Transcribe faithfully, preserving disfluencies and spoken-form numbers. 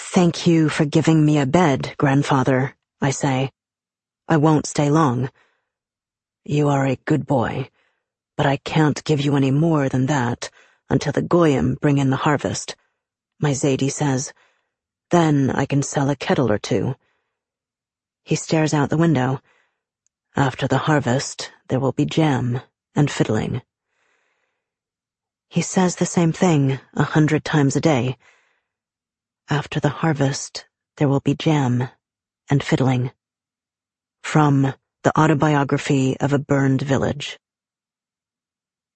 Thank you for giving me a bed, grandfather, I say. I won't stay long. You are a good boy, but I can't give you any more than that until the Goyim bring in the harvest, my Zadie says. Then I can sell a kettle or two. He stares out the window. After the harvest, there will be jam and fiddling. He says the same thing a hundred times a day. After the harvest, there will be jam and fiddling. From The Autobiography of a Burned Village.